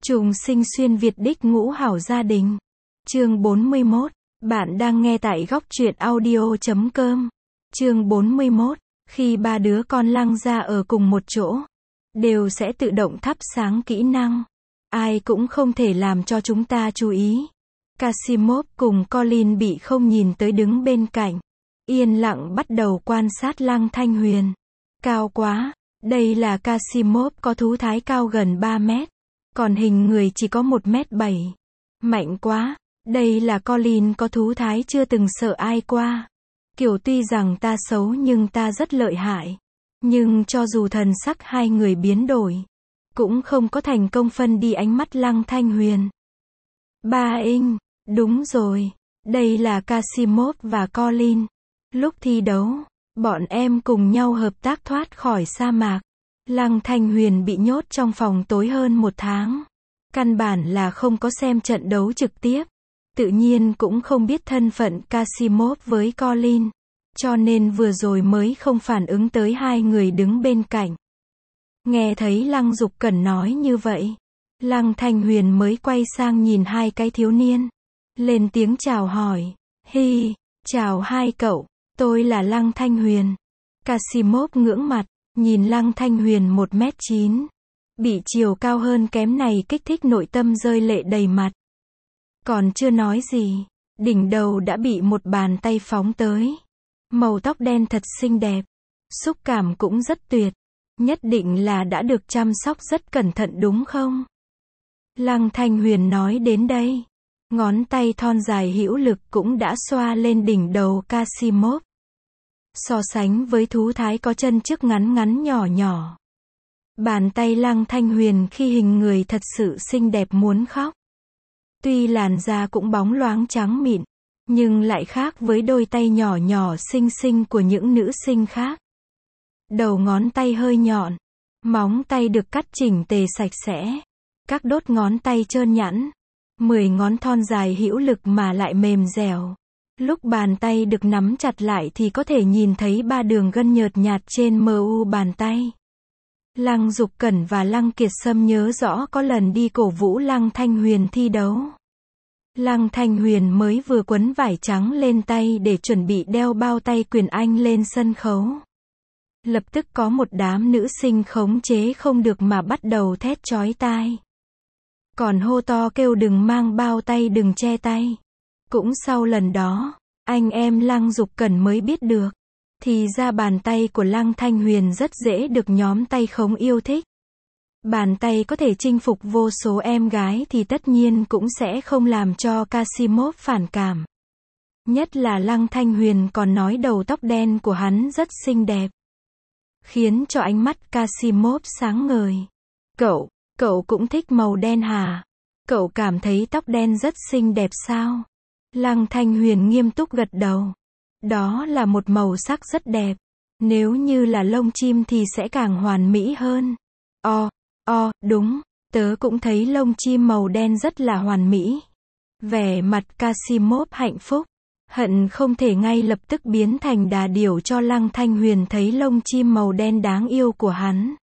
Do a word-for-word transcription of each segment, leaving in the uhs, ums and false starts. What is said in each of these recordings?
Trùng sinh xuyên Việt đích ngũ hảo gia đình. Chương bốn mươi mốt. Bạn đang nghe tại góc truyện audio chấm com. Chương bốn mươi mốt. Khi ba đứa con Lăng gia ở cùng một chỗ, đều sẽ tự động thắp sáng kỹ năng. Ai cũng không thể làm cho chúng ta chú ý. Casimov cùng Colin bị không nhìn tới đứng bên cạnh, yên lặng bắt đầu quan sát Lăng Thanh Huyền. Cao quá, đây là Casimov có thú thái cao gần ba mét, còn hình người chỉ có một mét bảy. Mạnh quá, đây là Colin có thú thái chưa từng sợ ai qua. Kiểu tuy rằng ta xấu nhưng ta rất lợi hại. Nhưng cho dù thần sắc hai người biến đổi, cũng không có thành công phân đi ánh mắt Lăng Thanh Huyền. Ba Inh, đúng rồi, đây là Casimov và Colin. Lúc thi đấu, bọn em cùng nhau hợp tác thoát khỏi sa mạc. Lăng Thanh Huyền bị nhốt trong phòng tối hơn một tháng. Căn bản là không có xem trận đấu trực tiếp. Tự nhiên cũng không biết thân phận Casimov với Colin. Cho nên vừa rồi mới không phản ứng tới hai người đứng bên cạnh. Nghe thấy Lăng Dục Cẩn nói như vậy, Lăng Thanh Huyền mới quay sang nhìn hai cái thiếu niên. Lên tiếng chào hỏi. Hi, chào hai cậu, tôi là Lăng Thanh Huyền. Casimov ngưỡng mặt, nhìn Lăng Thanh Huyền một mét chín. Bị chiều cao hơn kém này kích thích nội tâm rơi lệ đầy mặt. Còn chưa nói gì, đỉnh đầu đã bị một bàn tay phóng tới. Màu tóc đen thật xinh đẹp, xúc cảm cũng rất tuyệt. Nhất định là đã được chăm sóc rất cẩn thận đúng không? Lăng Thanh Huyền nói đến đây, ngón tay thon dài hữu lực cũng đã xoa lên đỉnh đầu Casimov. So sánh với thú thái có chân trước ngắn ngắn nhỏ nhỏ, bàn tay Lăng Thanh Huyền khi hình người thật sự xinh đẹp muốn khóc. Tuy làn da cũng bóng loáng trắng mịn, nhưng lại khác với đôi tay nhỏ nhỏ xinh xinh của những nữ sinh khác. Đầu ngón tay hơi nhọn, móng tay được cắt chỉnh tề sạch sẽ, các đốt ngón tay trơn nhẵn, mười ngón thon dài hữu lực mà lại mềm dẻo. Lúc bàn tay được nắm chặt lại thì có thể nhìn thấy ba đường gân nhợt nhạt trên mu bàn tay. Lăng Dục Cẩn và Lăng Kiệt Sâm nhớ rõ có lần đi cổ vũ Lăng Thanh Huyền thi đấu. Lăng Thanh Huyền mới vừa quấn vải trắng lên tay để chuẩn bị đeo bao tay quyền Anh lên sân khấu. Lập tức có một đám nữ sinh khống chế không được mà bắt đầu thét chói tai. Còn hô to kêu đừng mang bao tay, đừng che tay. Cũng sau lần đó, anh em Lăng Dục Cẩn mới biết được, thì ra bàn tay của Lăng Thanh Huyền rất dễ được nhóm tay khống yêu thích. Bàn tay có thể chinh phục vô số em gái thì tất nhiên cũng sẽ không làm cho Casimov phản cảm. Nhất là Lăng Thanh Huyền còn nói đầu tóc đen của hắn rất xinh đẹp, khiến cho ánh mắt Casimov sáng ngời. Cậu, cậu cũng thích màu đen hả? Cậu cảm thấy tóc đen rất xinh đẹp sao? Lăng Thanh Huyền nghiêm túc gật đầu. Đó là một màu sắc rất đẹp. Nếu như là lông chim thì sẽ càng hoàn mỹ hơn. O, o, đúng, tớ cũng thấy lông chim màu đen rất là hoàn mỹ. Vẻ mặt Casimov hạnh phúc, hận không thể ngay lập tức biến thành đà điểu cho Lăng Thanh Huyền thấy lông chim màu đen đáng yêu của hắn.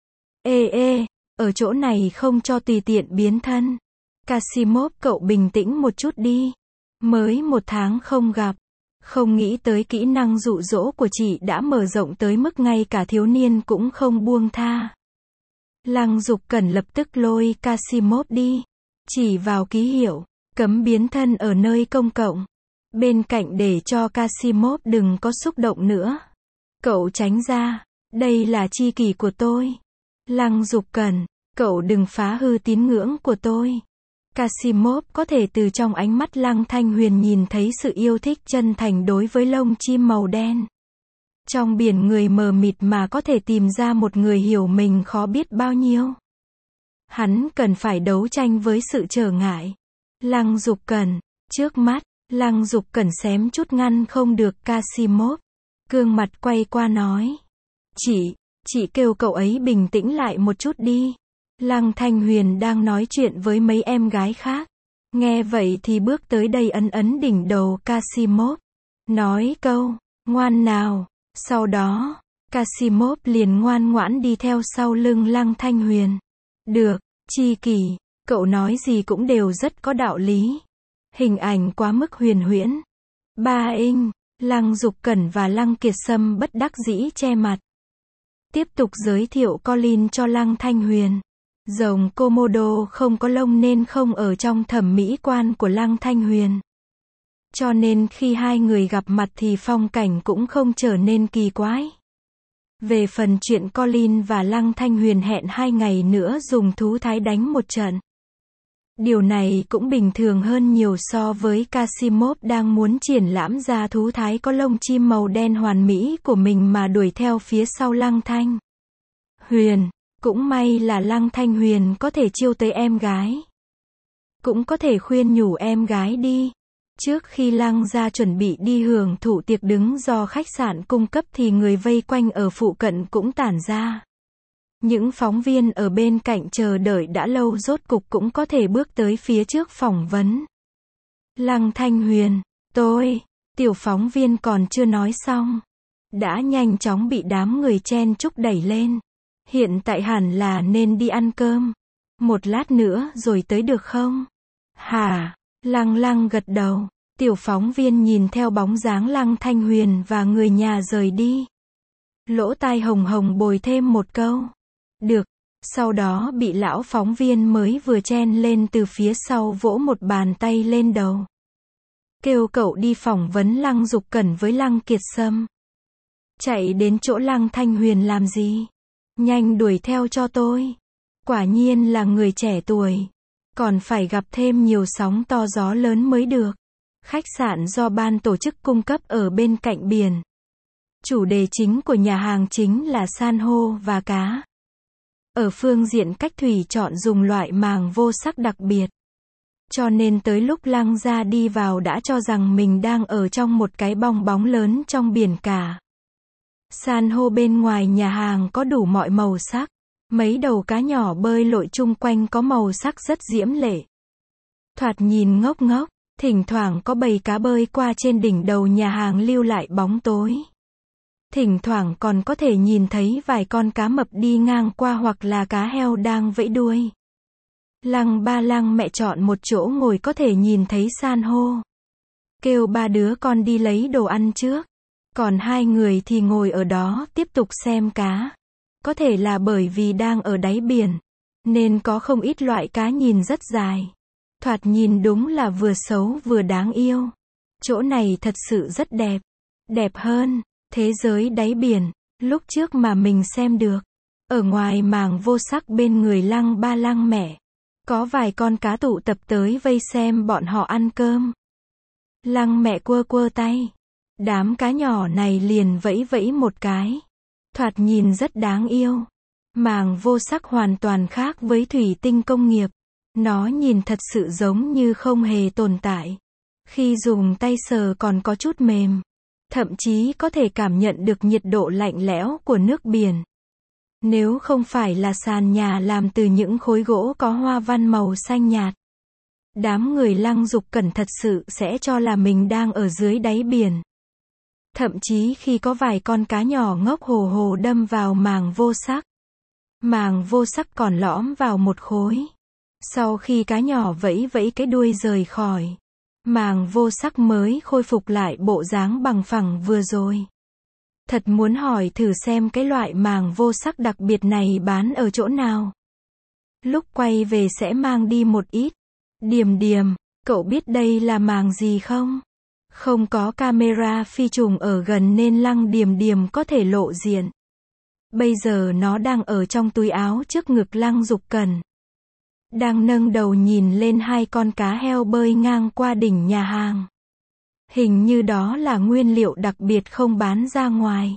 Ê ê, ở chỗ này không cho tùy tiện biến thân. Casimov cậu bình tĩnh một chút đi. Mới một tháng không gặp, không nghĩ tới kỹ năng dụ dỗ của chị đã mở rộng tới mức ngay cả thiếu niên cũng không buông tha. Lăng Dục Cẩn lập tức lôi Casimov đi, chỉ vào ký hiệu, cấm biến thân ở nơi công cộng. Bên cạnh để cho Casimov đừng có xúc động nữa. Cậu tránh ra, đây là tri kỷ của tôi. Lăng Dục Cẩn, cậu đừng phá hư tín ngưỡng của tôi. Casimov có thể từ trong ánh mắt Lăng Thanh Huyền nhìn thấy sự yêu thích chân thành đối với lông chim màu đen. Trong biển người mờ mịt mà có thể tìm ra một người hiểu mình khó biết bao nhiêu. Hắn cần phải đấu tranh với sự trở ngại. Lăng Dục Cẩn, trước mắt, Lăng Dục Cẩn xém chút ngăn không được Casimov. Gương mặt quay qua nói. Chị, chị kêu cậu ấy bình tĩnh lại một chút đi. Lăng Thanh Huyền đang nói chuyện với mấy em gái khác. Nghe vậy thì bước tới đây ấn ấn đỉnh đầu Casimov. Nói câu, ngoan nào. Sau đó, Casimov liền ngoan ngoãn đi theo sau lưng Lăng Thanh Huyền. Được, tri kỷ, Cậu nói gì cũng đều rất có đạo lý. Hình ảnh quá mức huyền huyễn. Ba Inh, Lăng Dục Cẩn và Lăng Kiệt Sâm bất đắc dĩ che mặt. Tiếp tục giới thiệu Colin cho Lăng Thanh Huyền. Rồng Komodo không có lông nên không ở trong thẩm mỹ quan của Lăng Thanh Huyền. Cho nên khi hai người gặp mặt thì phong cảnh cũng không trở nên kỳ quái. Về phần chuyện Colin và Lăng Thanh Huyền hẹn hai ngày nữa dùng thú thái đánh một trận. Điều này cũng bình thường hơn nhiều so với Casimov đang muốn triển lãm ra thú thái có lông chim màu đen hoàn mỹ của mình mà đuổi theo phía sau Lăng Thanh Huyền. Cũng may là Lăng Thanh Huyền có thể chiêu tới em gái. Cũng có thể khuyên nhủ em gái đi. Trước khi Lăng gia chuẩn bị đi hưởng thụ tiệc đứng do khách sạn cung cấp thì người vây quanh ở phụ cận cũng tản ra. Những phóng viên ở bên cạnh chờ đợi đã lâu rốt cục cũng có thể bước tới phía trước phỏng vấn. Lăng Thanh Huyền, tôi, tiểu phóng viên còn chưa nói xong. Đã nhanh chóng bị đám người chen chúc đẩy lên. Hiện tại hẳn là nên đi ăn cơm. Một lát nữa rồi tới được không? Hả? Lăng Lăng gật đầu. Tiểu phóng viên nhìn theo bóng dáng Lăng Thanh Huyền và người nhà rời đi. Lỗ tai hồng hồng bồi thêm một câu. Được. Sau đó bị lão phóng viên mới vừa chen lên từ phía sau vỗ một bàn tay lên đầu. Kêu cậu đi phỏng vấn Lăng Dục Cẩn với Lăng Kiệt Sâm. Chạy đến chỗ Lăng Thanh Huyền làm gì? Nhanh đuổi theo cho tôi. Quả nhiên là người trẻ tuổi. Còn phải gặp thêm nhiều sóng to gió lớn mới được. Khách sạn do ban tổ chức cung cấp ở bên cạnh biển. Chủ đề chính của nhà hàng chính là san hô và cá. Ở phương diện cách thủy chọn dùng loại màng vô sắc đặc biệt. Cho nên tới lúc Lăng gia đi vào đã cho rằng mình đang ở trong một cái bong bóng lớn trong biển cả. San hô bên ngoài nhà hàng có đủ mọi màu sắc. Mấy đầu cá nhỏ bơi lội chung quanh có màu sắc rất diễm lệ. Thoạt nhìn ngốc ngốc, thỉnh thoảng có bầy cá bơi qua trên đỉnh đầu nhà hàng lưu lại bóng tối. Thỉnh thoảng còn có thể nhìn thấy vài con cá mập đi ngang qua hoặc là cá heo đang vẫy đuôi. Lăng ba Lăng mẹ chọn một chỗ ngồi có thể nhìn thấy san hô. Kêu ba đứa con đi lấy đồ ăn trước. Còn hai người thì ngồi ở đó tiếp tục xem cá. Có thể là bởi vì đang ở đáy biển, nên có không ít loại cá nhìn rất dài. Thoạt nhìn đúng là vừa xấu vừa đáng yêu. Chỗ này thật sự rất đẹp. Đẹp hơn thế giới đáy biển, lúc trước mà mình xem được. Ở ngoài màng vô sắc bên người Lăng ba Lăng mẹ. Có vài con cá tụ tập tới vây xem bọn họ ăn cơm. Lăng mẹ quơ quơ tay. Đám cá nhỏ này liền vẫy vẫy một cái. Thoạt nhìn rất đáng yêu. Màng vô sắc hoàn toàn khác với thủy tinh công nghiệp. Nó nhìn thật sự giống như không hề tồn tại. Khi dùng tay sờ còn có chút mềm. Thậm chí có thể cảm nhận được nhiệt độ lạnh lẽo của nước biển. Nếu không phải là sàn nhà làm từ những khối gỗ có hoa văn màu xanh nhạt. Đám người Lăng Dục Cẩn thật sự sẽ cho là mình đang ở dưới đáy biển. Thậm chí khi có vài con cá nhỏ ngốc hồ hồ đâm vào màng vô sắc. Màng vô sắc còn lõm vào một khối. Sau khi cá nhỏ vẫy vẫy cái đuôi rời khỏi, màng vô sắc mới khôi phục lại bộ dáng bằng phẳng vừa rồi. Thật muốn hỏi thử xem cái loại màng vô sắc đặc biệt này bán ở chỗ nào. Lúc quay về sẽ mang đi một ít. Điềm Điềm, cậu biết đây là màng gì không? Không có camera phi trùng ở gần nên Lăng Điềm Điềm có thể lộ diện. Bây giờ nó đang ở trong túi áo trước ngực Lăng Dục Cẩn. Đang nâng đầu nhìn lên hai con cá heo bơi ngang qua đỉnh nhà hàng. Hình như đó là nguyên liệu đặc biệt không bán ra ngoài.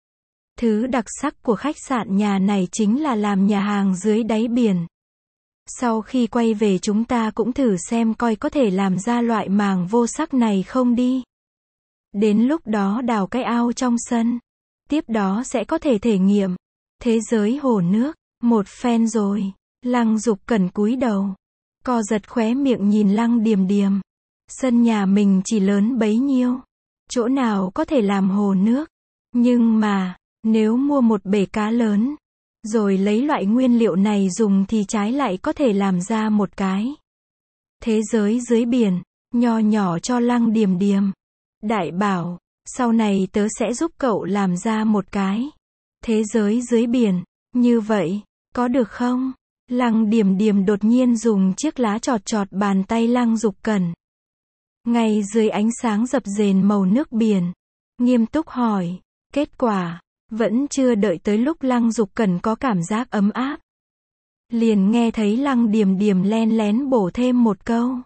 Thứ đặc sắc của khách sạn nhà này chính là làm nhà hàng dưới đáy biển. Sau khi quay về chúng ta cũng thử xem coi có thể làm ra loại màng vô sắc này không đi. Đến lúc đó đào cái ao trong sân. Tiếp đó sẽ có thể thể nghiệm thế giới hồ nước. Một phen rồi. Lăng Dục Cẩn cúi đầu. Co giật khóe miệng nhìn Lăng Điềm Điềm. Sân nhà mình chỉ lớn bấy nhiêu. Chỗ nào có thể làm hồ nước. Nhưng mà, nếu mua một bể cá lớn, Rồi lấy loại nguyên liệu này dùng thì trái lại có thể làm ra một cái thế giới dưới biển, nho nhỏ cho Lăng Điềm Điềm. Đại bảo, sau này tớ sẽ giúp cậu làm ra một cái thế giới dưới biển, như vậy, có được không? Lăng Điềm Điềm đột nhiên dùng chiếc lá chọt chọt bàn tay Lăng Dục Cẩn. Ngay dưới ánh sáng dập dềnh màu nước biển, nghiêm túc hỏi, kết quả, vẫn chưa đợi tới lúc Lăng Dục Cẩn có cảm giác ấm áp. Liền nghe thấy Lăng Điềm Điềm len lén bổ thêm một câu.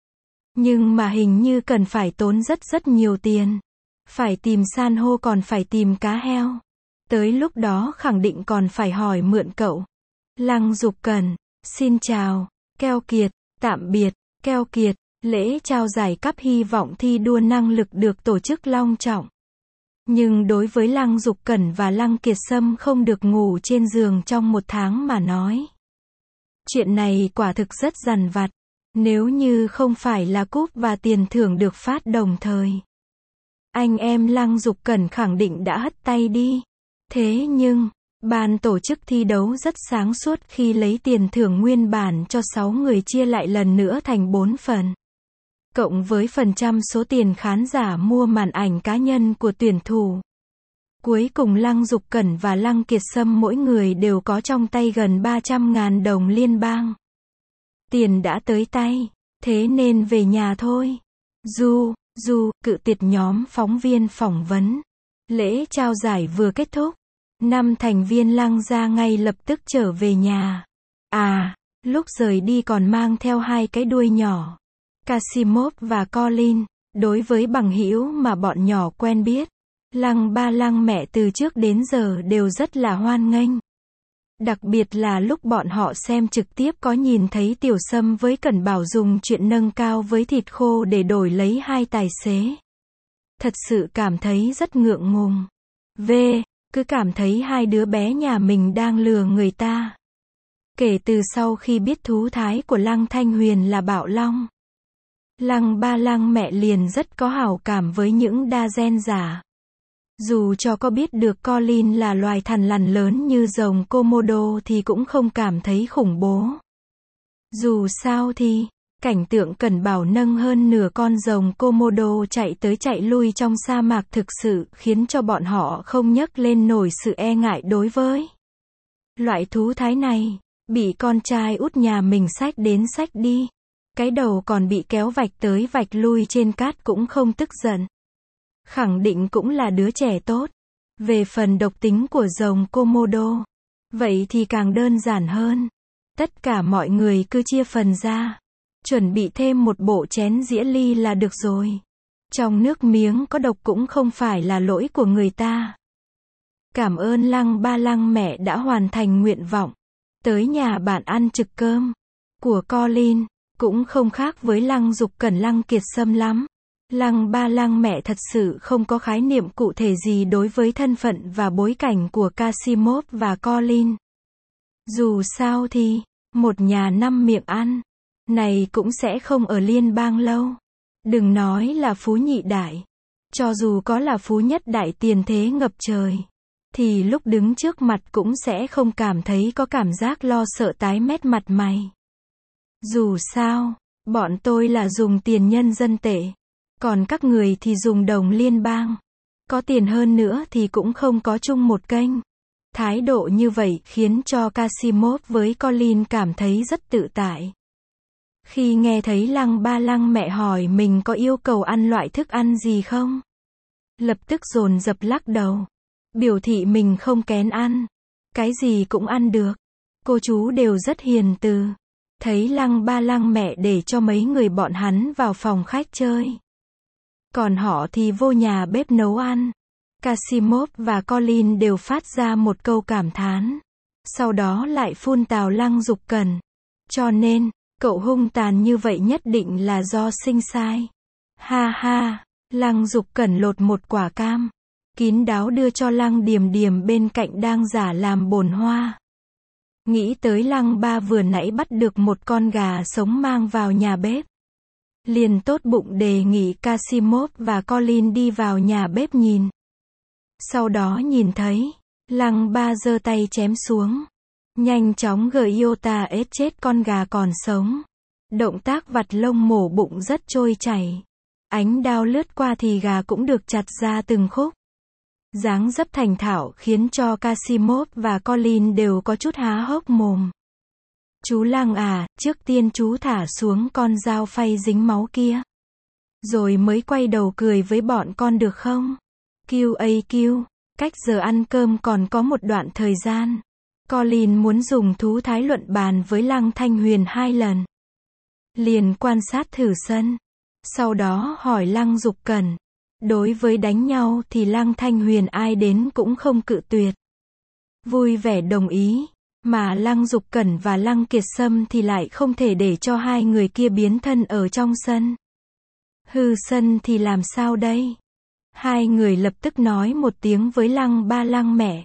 Nhưng mà hình như cần phải tốn rất rất nhiều tiền. Phải tìm san hô còn phải tìm cá heo. Tới lúc đó khẳng định còn phải hỏi mượn cậu. Lăng Dục Cẩn, xin chào, keo kiệt, tạm biệt, keo kiệt, lễ trao giải cấp hy vọng thi đua năng lực được tổ chức long trọng. Nhưng đối với Lăng Dục Cẩn và Lăng Kiệt Sâm không được ngủ trên giường trong một tháng mà nói. Chuyện này quả thực rất dằn vặt. Nếu như không phải là cúp và tiền thưởng được phát đồng thời, anh em Lăng Dục Cẩn khẳng định đã hất tay đi. Thế nhưng, ban tổ chức thi đấu rất sáng suốt khi lấy tiền thưởng nguyên bản cho sáu người chia lại lần nữa thành bốn phần. Cộng với phần trăm số tiền khán giả mua màn ảnh cá nhân của tuyển thủ. Cuối cùng Lăng Dục Cẩn và Lăng Kiệt Sâm mỗi người đều có trong tay gần ba trăm ngàn đồng liên bang. Tiền đã tới tay, thế nên về nhà thôi. Du, Du, cự tuyệt nhóm phóng viên phỏng vấn. Lễ trao giải vừa kết thúc. Năm thành viên Lăng gia ngay lập tức trở về nhà. À, lúc rời đi còn mang theo hai cái đuôi nhỏ. Casimov và Colin, đối với bằng hữu mà bọn nhỏ quen biết. Lăng ba Lăng mẹ từ trước đến giờ đều rất là hoan nghênh. Đặc biệt là lúc bọn họ xem trực tiếp có nhìn thấy Tiểu Sâm với Cẩn Bảo dùng chuyện nâng cao với thịt khô để đổi lấy hai tài xế. Thật sự cảm thấy rất ngượng ngùng. V, cứ cảm thấy hai đứa bé nhà mình đang lừa người ta. Kể từ sau khi biết thú thái của Lăng Thanh Huyền là Bạo Long, Lăng ba Lăng mẹ liền rất có hảo cảm với những đa gen giả. Dù cho có biết được Colin là loài thằn lằn lớn như rồng Komodo thì cũng không cảm thấy khủng bố. Dù sao thì, cảnh tượng Cẩn Bảo nâng hơn nửa con rồng Komodo chạy tới chạy lui trong sa mạc thực sự khiến cho bọn họ không nhấc lên nổi sự e ngại đối với loại thú thái này. Bị con trai út nhà mình xách đến xách đi, cái đầu còn bị kéo vạch tới vạch lui trên cát cũng không tức giận. Khẳng định cũng là đứa trẻ tốt. Về phần độc tính của rồng Komodo, vậy thì càng đơn giản hơn. Tất cả mọi người cứ chia phần ra, chuẩn bị thêm một bộ chén dĩa ly là được rồi. Trong nước miếng có độc cũng không phải là lỗi của người ta. Cảm ơn Lăng ba Lăng mẹ đã hoàn thành nguyện vọng. Tới nhà bạn ăn trực cơm của Colin, cũng không khác với Lăng Dục Cẩn Lăng Kiệt Sâm lắm. Lăng ba Lăng mẹ thật sự không có khái niệm cụ thể gì đối với thân phận và bối cảnh của Casimov và Colin. Dù sao thì, một nhà năm miệng ăn, này cũng sẽ không ở liên bang lâu. Đừng nói là phú nhị đại. Cho dù có là phú nhất đại tiền thế ngập trời, thì lúc đứng trước mặt cũng sẽ không cảm thấy có cảm giác lo sợ tái mét mặt mày. Dù sao, bọn tôi là dùng tiền nhân dân tệ. Còn các người thì dùng đồng liên bang. Có tiền hơn nữa thì cũng không có chung một kênh. Thái độ như vậy khiến cho Casimov với Colin cảm thấy rất tự tại. Khi nghe thấy Lăng ba Lăng mẹ hỏi mình có yêu cầu ăn loại thức ăn gì không, lập tức dồn dập lắc đầu, biểu thị mình không kén ăn. Cái gì cũng ăn được. Cô chú đều rất hiền từ. Thấy Lăng ba Lăng mẹ để cho mấy người bọn hắn vào phòng khách chơi. Còn họ thì vô nhà bếp nấu ăn. Casimov và Colin đều phát ra một câu cảm thán. Sau đó lại phun tào Lăng Dục Cẩn. Cho nên, cậu hung tàn như vậy nhất định là do sinh sai. Ha ha, Lăng Dục Cẩn lột một quả cam, kín đáo đưa cho Lăng Điềm Điềm bên cạnh đang giả làm bồn hoa. Nghĩ tới Lăng ba vừa nãy bắt được một con gà sống mang vào nhà bếp, liền tốt bụng đề nghị Casimov và Colin đi vào nhà bếp nhìn. Sau đó nhìn thấy, Lăng ba giơ tay chém xuống. Nhanh chóng Gyota ết chết con gà còn sống. Động tác vặt lông mổ bụng rất trôi chảy. Ánh đao lướt qua thì gà cũng được chặt ra từng khúc. Dáng dấp thành thạo khiến cho Casimov và Colin đều có chút há hốc mồm. Chú Lăng à, trước tiên chú thả xuống con dao phay dính máu kia. Rồi mới quay đầu cười với bọn con được không? Q A Q, cách giờ ăn cơm còn có một đoạn thời gian. Colin muốn dùng thú thái luận bàn với Lăng Thanh Huyền hai lần. Liền quan sát thử sân. Sau đó hỏi Lăng Dục Cẩn. Đối với đánh nhau thì Lăng Thanh Huyền ai đến cũng không cự tuyệt. Vui vẻ đồng ý. Mà Lăng Dục Cẩn và Lăng Kiệt Sâm thì lại không thể để cho hai người kia biến thân ở trong sân. Hư sân thì làm sao đây? Hai người lập tức nói một tiếng với Lăng ba Lăng mẹ.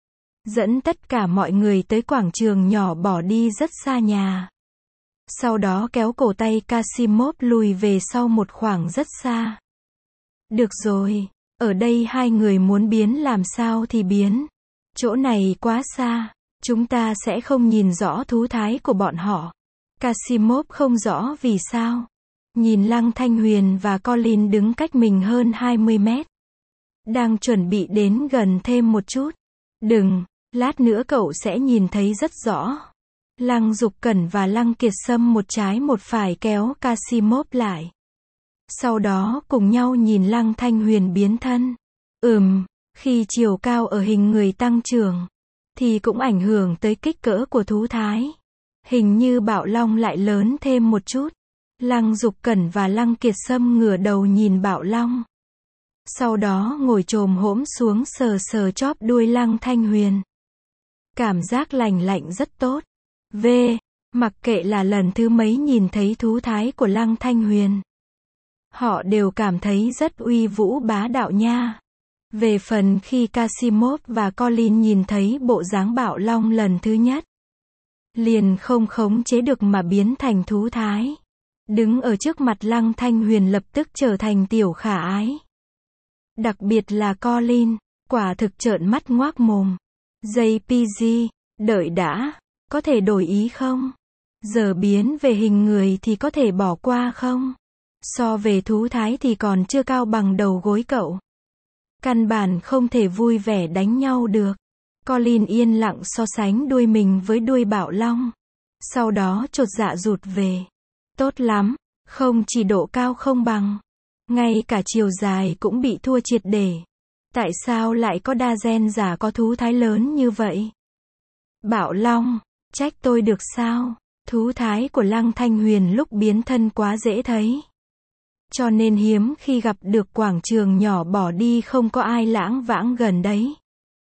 Dẫn tất cả mọi người tới quảng trường nhỏ bỏ đi rất xa nhà. Sau đó kéo cổ tay Casimov lùi về sau một khoảng rất xa. Được rồi, ở đây hai người muốn biến làm sao thì biến. Chỗ này quá xa, chúng ta sẽ không nhìn rõ thú thái của bọn họ. Casimov không rõ vì sao. Nhìn Lăng Thanh Huyền và Colin đứng cách mình hơn hai mươi mét. Đang chuẩn bị đến gần thêm một chút. Đừng, lát nữa cậu sẽ nhìn thấy rất rõ. Lăng Dục Cẩn và Lăng Kiệt Sâm một trái một phải kéo Casimov lại. Sau đó cùng nhau nhìn Lăng Thanh Huyền biến thân. Ừm, khi chiều cao ở hình người tăng trưởng, thì cũng ảnh hưởng tới kích cỡ của thú thái. Hình như Bạo Long lại lớn thêm một chút. Lăng Dục Cẩn và Lăng Kiệt Sâm ngửa đầu nhìn Bạo Long. Sau đó ngồi chồm hổm xuống sờ sờ chóp đuôi Lăng Thanh Huyền. Cảm giác lành lạnh rất tốt. V. Mặc kệ là lần thứ mấy nhìn thấy thú thái của Lăng Thanh Huyền, họ đều cảm thấy rất uy vũ bá đạo nha. Về phần khi Casimov và Colin nhìn thấy bộ dáng Bạo Long lần thứ nhất, liền không khống chế được mà biến thành thú thái. Đứng ở trước mặt Lăng Thanh Huyền lập tức trở thành tiểu khả ái. Đặc biệt là Colin, quả thực trợn mắt ngoác mồm. gi pê giê, đợi đã, có thể đổi ý không? Giờ biến về hình người thì có thể bỏ qua không? So về thú thái thì còn chưa cao bằng đầu gối cậu. Căn bản không thể vui vẻ đánh nhau được. Colin yên lặng so sánh đuôi mình với đuôi Bạo Long. Sau đó chột dạ rụt về. Tốt lắm, không chỉ độ cao không bằng, ngay cả chiều dài cũng bị thua triệt để. Tại sao lại có đa gen giả có thú thái lớn như vậy? Bạo Long, trách tôi được sao? Thú thái của Lăng Thanh Huyền lúc biến thân quá dễ thấy. Cho nên hiếm khi gặp được quảng trường nhỏ bỏ đi không có ai lãng vãng gần đấy.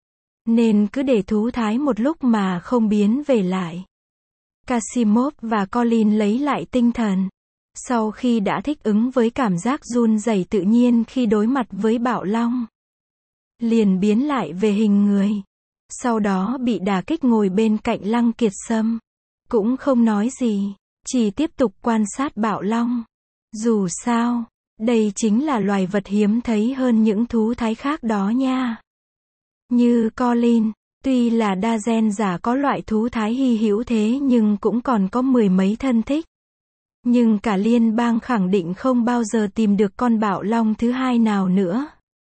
Nên cứ để thú thái một lúc mà không biến về lại. Casimov và Colin lấy lại tinh thần. Sau khi đã thích ứng với cảm giác run rẩy tự nhiên khi đối mặt với Bạo Long, liền biến lại về hình người. Sau đó bị đả kích ngồi bên cạnh Lăng Kiệt Sâm. Cũng không nói gì, chỉ tiếp tục quan sát Bạo Long. Dù sao, đây chính là loài vật hiếm thấy hơn những thú thái khác đó nha. Như Colin, tuy là đa gen giả có loại thú thái hy hữu thế nhưng cũng còn có mười mấy thân thích. Nhưng cả liên bang khẳng định không bao giờ tìm được con Bạo Long thứ hai nào nữa.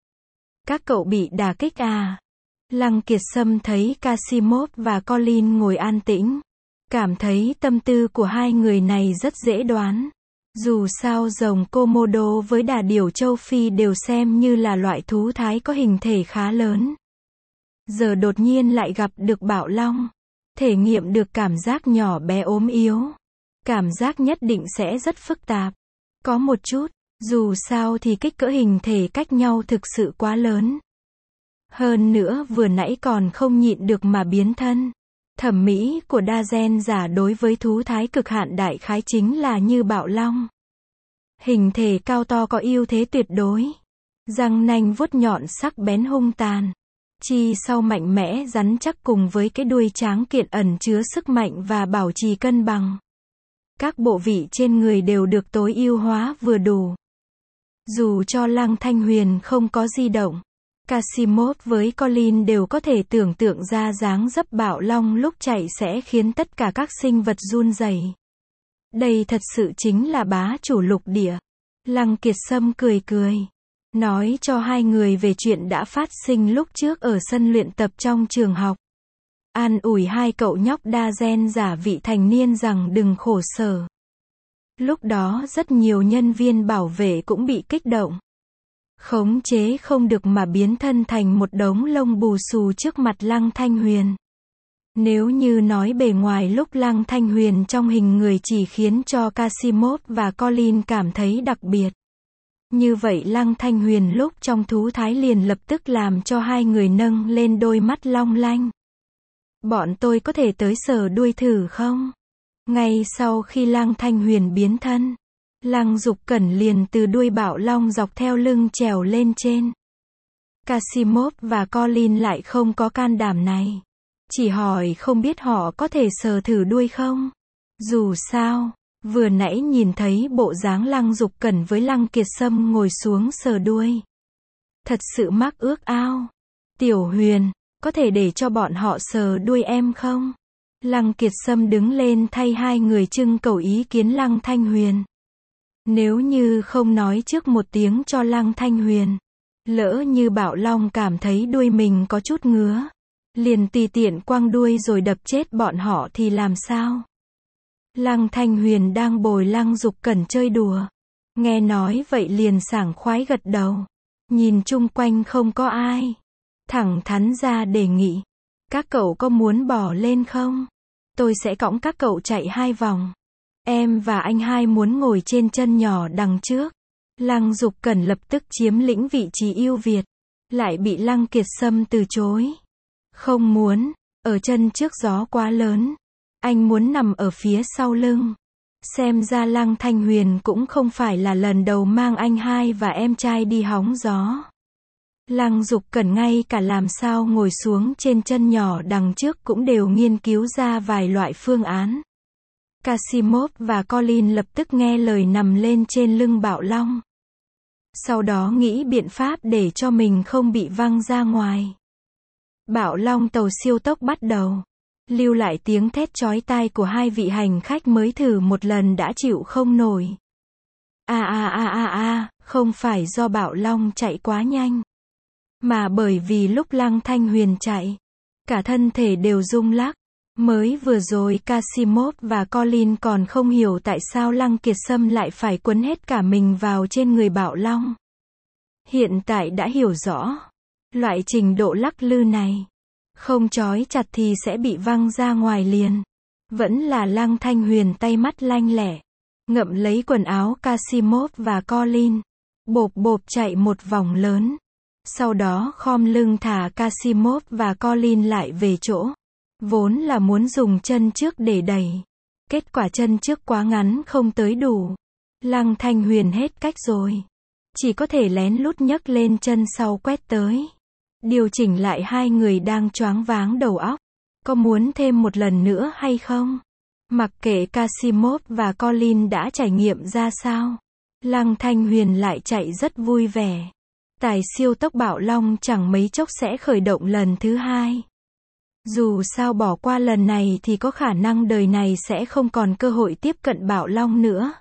Các cậu bị đả kích à? Lăng Kiệt Sâm thấy Casimov và Colin ngồi an tĩnh. Cảm thấy tâm tư của hai người này rất dễ đoán. Dù sao rồng Komodo với đà điểu châu Phi đều xem như là loại thú thái có hình thể khá lớn. Giờ đột nhiên lại gặp được Bạo Long. Thể nghiệm được cảm giác nhỏ bé ốm yếu. Cảm giác nhất định sẽ rất phức tạp. Có một chút, dù sao thì kích cỡ hình thể cách nhau thực sự quá lớn. Hơn nữa vừa nãy còn không nhịn được mà biến thân. Thẩm mỹ của đa gen giả đối với thú thái cực hạn đại khái chính là như Bạo Long. Hình thể cao to có ưu thế tuyệt đối. Răng nanh vuốt nhọn sắc bén hung tàn. Chi sau mạnh mẽ rắn chắc cùng với cái đuôi tráng kiện ẩn chứa sức mạnh và bảo trì cân bằng. Các bộ vị trên người đều được tối ưu hóa vừa đủ. Dù cho Lăng Thanh Huyền không có di động, Casimov với Colin đều có thể tưởng tượng ra dáng dấp Bạo Long lúc chạy sẽ khiến tất cả các sinh vật run rẩy. Đây thật sự chính là bá chủ lục địa. Lăng Kiệt Sâm cười cười, nói cho hai người về chuyện đã phát sinh lúc trước ở sân luyện tập trong trường học. An ủi hai cậu nhóc đa gen giả vị thành niên rằng đừng khổ sở. Lúc đó rất nhiều nhân viên bảo vệ cũng bị kích động. Khống chế không được mà biến thân thành một đống lông bù xù trước mặt Lăng Thanh Huyền. Nếu như nói bề ngoài lúc Lăng Thanh Huyền trong hình người chỉ khiến cho Casimov và Colin cảm thấy đặc biệt. Như vậy Lăng Thanh Huyền lúc trong thú thái liền lập tức làm cho hai người nâng lên đôi mắt long lanh. Bọn tôi có thể tới sờ đuôi thử không? Ngay sau khi Lăng Thanh Huyền biến thân, Lăng Dục Cẩn liền từ đuôi Bạo Long dọc theo lưng trèo lên trên. Casimov và Colin lại không có can đảm này. Chỉ hỏi không biết họ có thể sờ thử đuôi không? Dù sao, vừa nãy nhìn thấy bộ dáng Lăng Dục Cẩn với Lăng Kiệt Sâm ngồi xuống sờ đuôi. Thật sự mắc ước ao. Tiểu Huyền, có thể để cho bọn họ sờ đuôi em không? Lăng Kiệt Sâm đứng lên thay hai người trưng cầu ý kiến Lăng Thanh Huyền. Nếu như không nói trước một tiếng cho Lăng Thanh Huyền, lỡ như Bạo Long cảm thấy đuôi mình có chút ngứa, liền tùy tiện quăng đuôi rồi đập chết bọn họ thì làm sao? Lăng Thanh Huyền đang bồi Lăng Dục Cẩn chơi đùa. Nghe nói vậy liền sảng khoái gật đầu. Nhìn chung quanh không có ai. Thẳng thắn ra đề nghị. Các cậu có muốn bỏ lên không? Tôi sẽ cõng các cậu chạy hai vòng. Em và anh hai muốn ngồi trên chân nhỏ đằng trước. Lăng Dục Cẩn lập tức chiếm lĩnh vị trí ưu việt. Lại bị Lăng Kiệt Sâm từ chối. Không muốn, ở chân trước gió quá lớn. Anh muốn nằm ở phía sau lưng. Xem ra Lăng Thanh Huyền cũng không phải là lần đầu mang anh hai và em trai đi hóng gió. Lăng Dục Cẩn ngay cả làm sao ngồi xuống trên chân nhỏ đằng trước cũng đều nghiên cứu ra vài loại phương án. Casimov và Colin lập tức nghe lời nằm lên trên lưng Bạo Long. Sau đó nghĩ biện pháp để cho mình không bị văng ra ngoài. Bạo Long tàu siêu tốc bắt đầu. Lưu lại tiếng thét chói tai của hai vị hành khách mới thử một lần đã chịu không nổi. A a a a a, không phải do Bạo Long chạy quá nhanh, mà bởi vì lúc Lăng Thanh Huyền chạy, cả thân thể đều rung lắc. Mới vừa rồi Casimov và Colin còn không hiểu tại sao Lăng Kiệt Sâm lại phải quấn hết cả mình vào trên người Bạo Long. Hiện tại đã hiểu rõ. Loại trình độ lắc lư này, không trói chặt thì sẽ bị văng ra ngoài liền. Vẫn là Lăng Thanh Huyền tay mắt lanh lẹ, ngậm lấy quần áo Casimov và Colin, bộp bộp chạy một vòng lớn. Sau đó khom lưng thả Casimov và Colin lại về chỗ. Vốn là muốn dùng chân trước để đẩy. Kết quả chân trước quá ngắn không tới đủ. Lăng Thanh Huyền hết cách rồi. Chỉ có thể lén lút nhấc lên chân sau quét tới. Điều chỉnh lại hai người đang choáng váng đầu óc. Có muốn thêm một lần nữa hay không? Mặc kệ Casimov và Colin đã trải nghiệm ra sao, Lăng Thanh Huyền lại chạy rất vui vẻ. Tài siêu tốc Bạo Long chẳng mấy chốc sẽ khởi động lần thứ hai. Dù sao bỏ qua lần này thì có khả năng đời này sẽ không còn cơ hội tiếp cận Bạo Long nữa.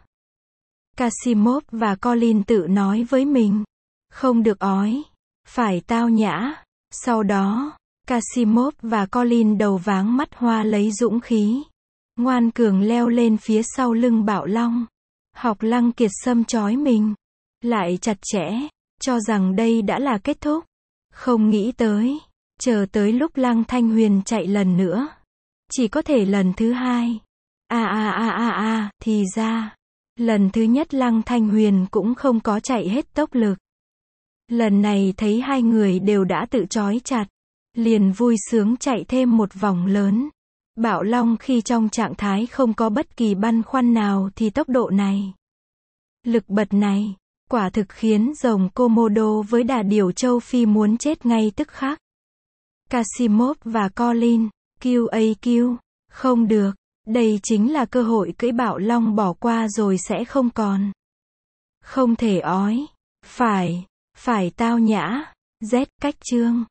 Casimov và Colin tự nói với mình. Không được ói. Phải tao nhã. Sau đó, Casimov và Colin đầu váng mắt hoa lấy dũng khí. Ngoan cường leo lên phía sau lưng Bạo Long. Học Lăng Kiệt Sâm trói mình. Lại chặt chẽ. Cho rằng đây đã là kết thúc. Không nghĩ tới. Chờ tới lúc Lăng Thanh Huyền chạy lần nữa. Chỉ có thể lần thứ hai. A a a a a, thì ra. Lần thứ nhất Lăng Thanh Huyền cũng không có chạy hết tốc lực. Lần này thấy hai người đều đã tự trói chặt. Liền vui sướng chạy thêm một vòng lớn. Bạo Long khi trong trạng thái không có bất kỳ băn khoăn nào thì tốc độ này, lực bật này, quả thực khiến rồng Komodo với đà điểu châu Phi muốn chết ngay tức khắc. Casimov và Colin, Q A Q, không được, đây chính là cơ hội cưỡi Bạo Long bỏ qua rồi sẽ không còn. Không thể ói, phải, phải tao nhã, Z. Cách chương